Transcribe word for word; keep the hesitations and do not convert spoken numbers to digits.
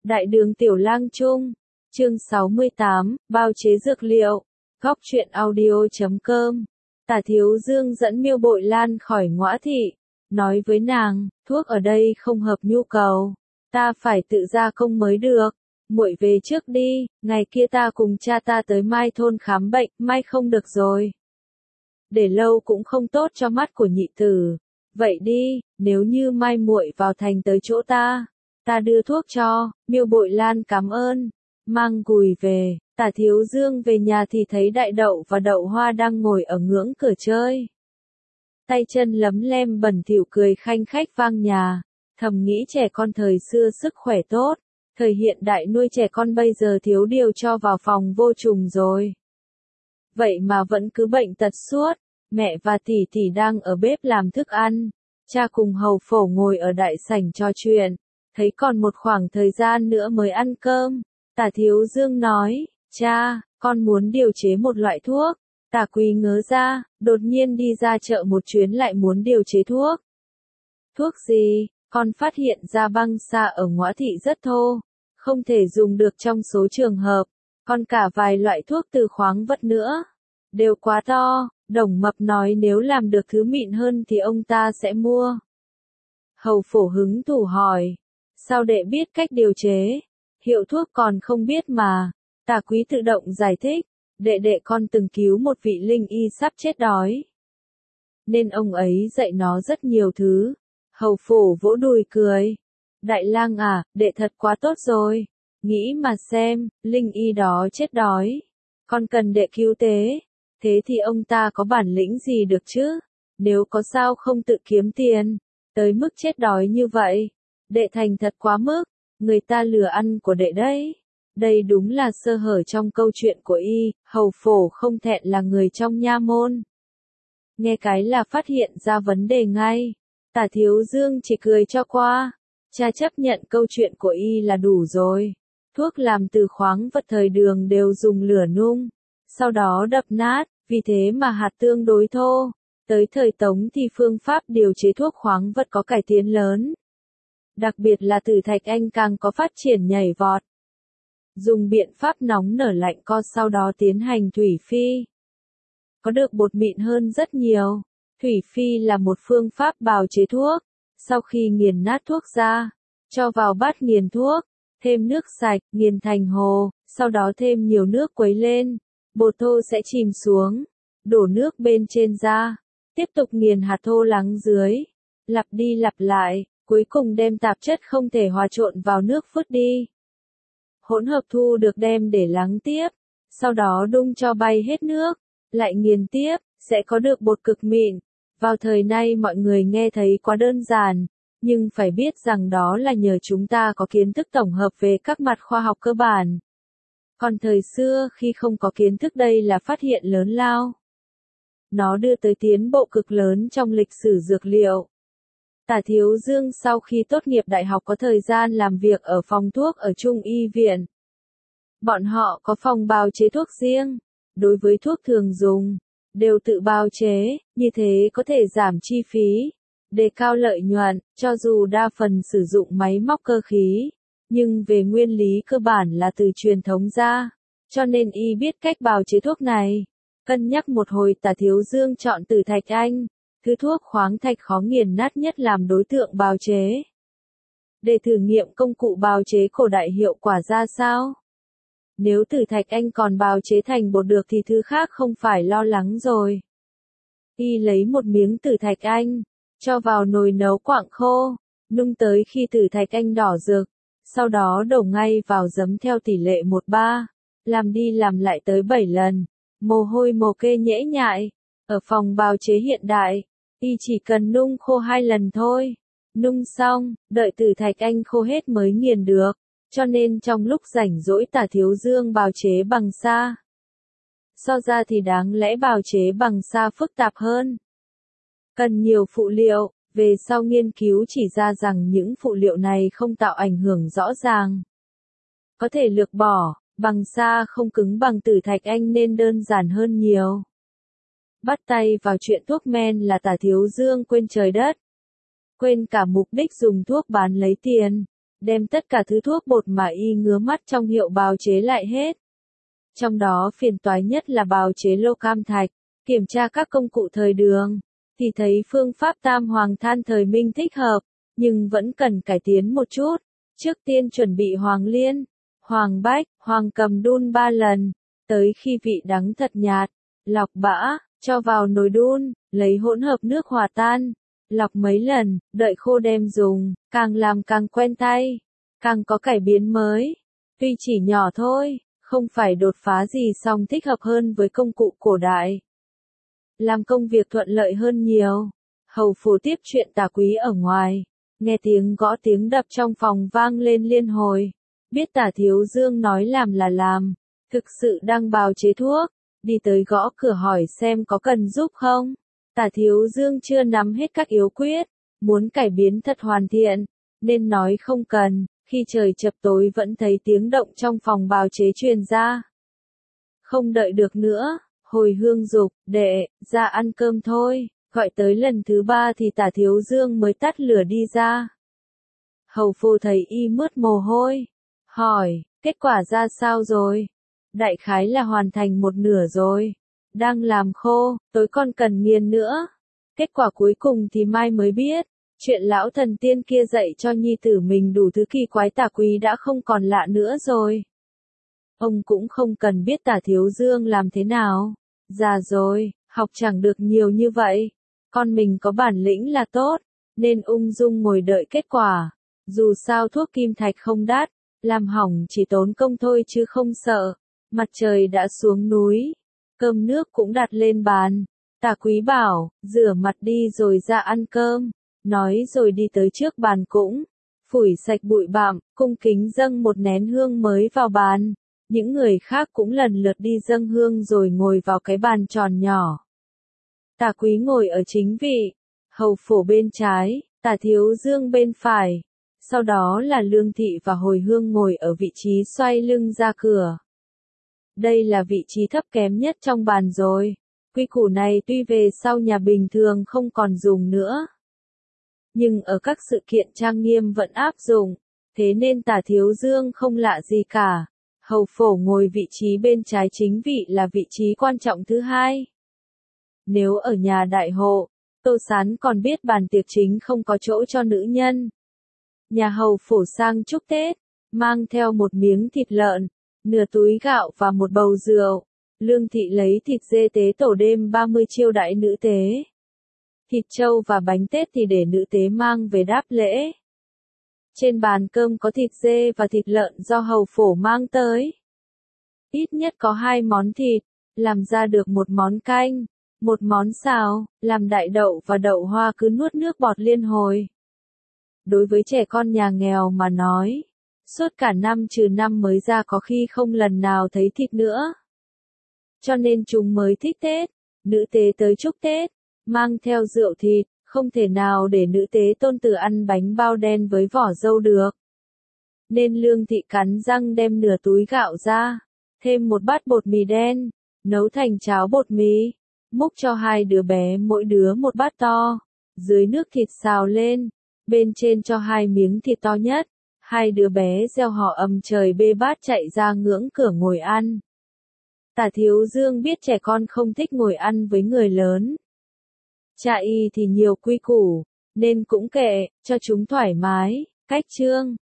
Đại đường Tiểu Lang Trung, chương sáu mươi tám, bao chế dược liệu, góc truyện audio chấm com. Tả Thiếu Dương dẫn Miêu Bội Lan khỏi Ngõa Thị, nói với nàng, thuốc ở đây không hợp nhu cầu, ta phải tự gia công mới được, muội về trước đi, ngày kia ta cùng cha ta tới Mai thôn khám bệnh, Mai không được rồi. Để lâu cũng không tốt cho mắt của nhị tử, vậy đi, nếu như Mai muội vào thành tới chỗ ta, ta đưa thuốc cho. Miêu Bội Lan cảm ơn, mang gùi về. Tả Thiếu Dương về nhà thì thấy Đại Đậu và Đậu Hoa đang ngồi ở ngưỡng cửa chơi. Tay chân lấm lem bẩn thỉu cười khanh khách vang nhà, thầm nghĩ trẻ con thời xưa sức khỏe tốt, thời hiện đại nuôi trẻ con bây giờ thiếu điều cho vào phòng vô trùng rồi. Vậy mà vẫn cứ bệnh tật suốt, mẹ và tỷ tỷ đang ở bếp làm thức ăn, cha cùng hầu phổ ngồi ở đại sảnh trò chuyện, thấy còn một khoảng thời gian nữa mới ăn cơm. Tả Thiếu Dương nói, cha, con muốn điều chế một loại thuốc. Tả Quý ngớ ra, đột nhiên đi ra chợ một chuyến lại muốn điều chế thuốc. Thuốc gì? Con phát hiện ra băng xa ở Ngõa Thị rất thô, không thể dùng được trong số trường hợp, còn cả vài loại thuốc từ khoáng vật nữa, đều quá to. Đồng Mập nói nếu làm được thứ mịn hơn thì ông ta sẽ mua. Hầu Phổ hứng thú hỏi, sao đệ biết cách điều chế? Hiệu thuốc còn không biết mà. Tả Quý tự động giải thích, đệ đệ con từng cứu một vị linh y sắp chết đói, nên ông ấy dạy nó rất nhiều thứ. Hầu Phổ vỗ đùi cười, Đại Lang à, đệ thật quá tốt rồi. Nghĩ mà xem, linh y đó chết đói, con cần đệ cứu tế, thế thì ông ta có bản lĩnh gì được chứ? Nếu có sao không tự kiếm tiền, tới mức chết đói như vậy. Đệ thành thật quá mức, người ta lừa ăn của đệ đấy. Đây đúng là sơ hở trong câu chuyện của y. Hầu Phổ không thẹn là người trong nha môn, nghe cái là phát hiện ra vấn đề ngay. Tả Thiếu Dương chỉ cười cho qua, cha chấp nhận câu chuyện của y là đủ rồi. Thuốc làm từ khoáng vật thời Đường đều dùng lửa nung, sau đó đập nát, vì thế mà hạt tương đối thô. Tới thời Tống thì phương pháp điều chế thuốc khoáng vật có cải tiến lớn, đặc biệt là Tử Thạch Anh càng có phát triển nhảy vọt. Dùng biện pháp nóng nở lạnh co sau đó tiến hành thủy phi, có được bột mịn hơn rất nhiều. Thủy phi là một phương pháp bào chế thuốc, sau khi nghiền nát thuốc ra, cho vào bát nghiền thuốc, thêm nước sạch, nghiền thành hồ, sau đó thêm nhiều nước quấy lên, bột thô sẽ chìm xuống, đổ nước bên trên ra, tiếp tục nghiền hạt thô lắng dưới, lặp đi lặp lại, cuối cùng đem tạp chất không thể hòa trộn vào nước vứt đi. Hỗn hợp thu được đem để lắng tiếp, sau đó đun cho bay hết nước, lại nghiền tiếp, sẽ có được bột cực mịn. Vào thời nay mọi người nghe thấy quá đơn giản, nhưng phải biết rằng đó là nhờ chúng ta có kiến thức tổng hợp về các mặt khoa học cơ bản. Còn thời xưa khi không có kiến thức đây là phát hiện lớn lao. Nó đưa tới tiến bộ cực lớn trong lịch sử dược liệu. Tả Thiếu Dương sau khi tốt nghiệp đại học có thời gian làm việc ở phòng thuốc ở Trung Y viện. Bọn họ có phòng bào chế thuốc riêng, đối với thuốc thường dùng, đều tự bào chế, như thế có thể giảm chi phí, đề cao lợi nhuận, cho dù đa phần sử dụng máy móc cơ khí, nhưng về nguyên lý cơ bản là từ truyền thống ra, cho nên y biết cách bào chế thuốc này. Cân nhắc một hồi Tả Thiếu Dương chọn Tử Thạch Anh, thứ thuốc khoáng thạch khó nghiền nát nhất làm đối tượng bào chế. Để thử nghiệm công cụ bào chế cổ đại hiệu quả ra sao. Nếu Tử Thạch Anh còn bào chế thành bột được thì thứ khác không phải lo lắng rồi. Y lấy một miếng Tử Thạch Anh, cho vào nồi nấu quặng khô, nung tới khi Tử Thạch Anh đỏ rực, sau đó đổ ngay vào giấm theo tỷ lệ một ba, làm đi làm lại tới bảy lần, mồ hôi mồ kê nhễ nhại. Ở phòng bào chế hiện đại, y chỉ cần nung khô hai lần thôi. Nung xong, đợi Tử Thạch Anh khô hết mới nghiền được. Cho nên trong lúc rảnh rỗi Tả Thiếu Dương bào chế bằng sa. So ra thì đáng lẽ bào chế bằng sa phức tạp hơn, cần nhiều phụ liệu, về sau nghiên cứu chỉ ra rằng những phụ liệu này không tạo ảnh hưởng rõ ràng, có thể lược bỏ. Bằng sa không cứng bằng Tử Thạch Anh nên đơn giản hơn nhiều. Bắt tay vào chuyện thuốc men là Tả Thiếu Dương quên trời đất, quên cả mục đích dùng thuốc bán lấy tiền. đem tất cả thứ thuốc bột mà y ngứa mắt trong hiệu bào chế lại hết. Trong đó phiền toái nhất là bào chế lô cam thạch, kiểm tra các công cụ thời đường, thì thấy phương pháp tam hoàng than thời Minh thích hợp, nhưng vẫn cần cải tiến một chút. Trước tiên chuẩn bị hoàng liên, hoàng bách, hoàng cầm đun ba lần, tới khi vị đắng thật nhạt, lọc bã, cho vào nồi đun, lấy hỗn hợp nước hòa tan, lọc mấy lần, đợi khô đem dùng, càng làm càng quen tay, càng có cải biến mới. Tuy chỉ nhỏ thôi, không phải đột phá gì song thích hợp hơn với công cụ cổ đại. Làm công việc thuận lợi hơn nhiều. Hầu phủ tiếp chuyện Tả Quý ở ngoài, nghe tiếng gõ tiếng đập trong phòng vang lên liên hồi, biết Tả Thiếu Dương nói làm là làm, thực sự đang bào chế thuốc, đi tới gõ cửa hỏi xem có cần giúp không. Tả Thiếu Dương chưa nắm hết các yếu quyết, muốn cải biến thật hoàn thiện, nên nói không cần. Khi trời chập tối vẫn thấy tiếng động trong phòng bào chế truyền ra. Không đợi được nữa, hồi hương dục, đệ, ra ăn cơm thôi, gọi tới lần thứ ba thì Tả Thiếu Dương mới tắt lửa đi ra. Hầu phu thấy y mướt mồ hôi, hỏi, kết quả ra sao rồi? Đại khái là hoàn thành một nửa rồi, đang làm khô, tối còn cần nghiền nữa. Kết quả cuối cùng thì mai mới biết. Chuyện lão thần tiên kia dạy cho nhi tử mình đủ thứ kỳ quái Tả Quý đã không còn lạ nữa rồi. Ông cũng không cần biết Tả Thiếu Dương làm thế nào. Già rồi, học chẳng được nhiều như vậy. Con mình có bản lĩnh là tốt, nên ung dung ngồi đợi kết quả. Dù sao thuốc kim thạch không đắt, làm hỏng chỉ tốn công thôi chứ không sợ. Mặt trời đã xuống núi, cơm nước cũng đặt lên bàn. Tả Quý bảo, rửa mặt đi rồi ra ăn cơm. Nói rồi đi tới trước bàn cũng, phủi sạch bụi bặm, cung kính dâng một nén hương mới vào bàn. Những người khác cũng lần lượt đi dâng hương rồi ngồi vào cái bàn tròn nhỏ. Tả Quý ngồi ở chính vị, hầu phổ bên trái, Tả Thiếu Dương bên phải. Sau đó là Lương Thị và Hồi Hương ngồi ở vị trí xoay lưng ra cửa. Đây là vị trí thấp kém nhất trong bàn rồi. Quy củ này tuy về sau nhà bình thường không còn dùng nữa, nhưng ở các sự kiện trang nghiêm vẫn áp dụng, thế nên Tả Thiếu Dương không lạ gì cả. Hầu phổ ngồi vị trí bên trái chính vị là vị trí quan trọng thứ hai. Nếu ở nhà đại hộ, Tô Sán còn biết bàn tiệc chính không có chỗ cho nữ nhân. Nhà hầu phổ sang chúc Tết, mang theo một miếng thịt lợn, nửa túi gạo và một bầu rượu. Lương Thị lấy thịt dê tế tổ đêm ba mươi chiêu đãi nữ tế. Thịt trâu và bánh tết thì để nữ tế mang về đáp lễ. Trên bàn cơm có thịt dê và thịt lợn do hầu phổ mang tới. Ít nhất có hai món thịt, làm ra được một món canh, một món xào, làm đại đậu và đậu hoa cứ nuốt nước bọt liên hồi. Đối với trẻ con nhà nghèo mà nói, suốt cả năm trừ năm mới ra có khi không lần nào thấy thịt nữa. Cho nên chúng mới thích Tết, nữ tế tới chúc Tết, mang theo rượu thịt, không thể nào để nữ tế tôn tử ăn bánh bao đen với vỏ dâu được. Nên Lương Thị cắn răng đem nửa túi gạo ra, thêm một bát bột mì đen, nấu thành cháo bột mì, múc cho hai đứa bé mỗi đứa một bát to, dưới nước thịt xào lên, bên trên cho hai miếng thịt to nhất, hai đứa bé reo hò ầm trời bê bát chạy ra ngưỡng cửa ngồi ăn. Tả Thiếu Dương biết trẻ con không thích ngồi ăn với người lớn. Cha y thì nhiều quy củ, nên cũng kệ, cho chúng thoải mái. Cách chương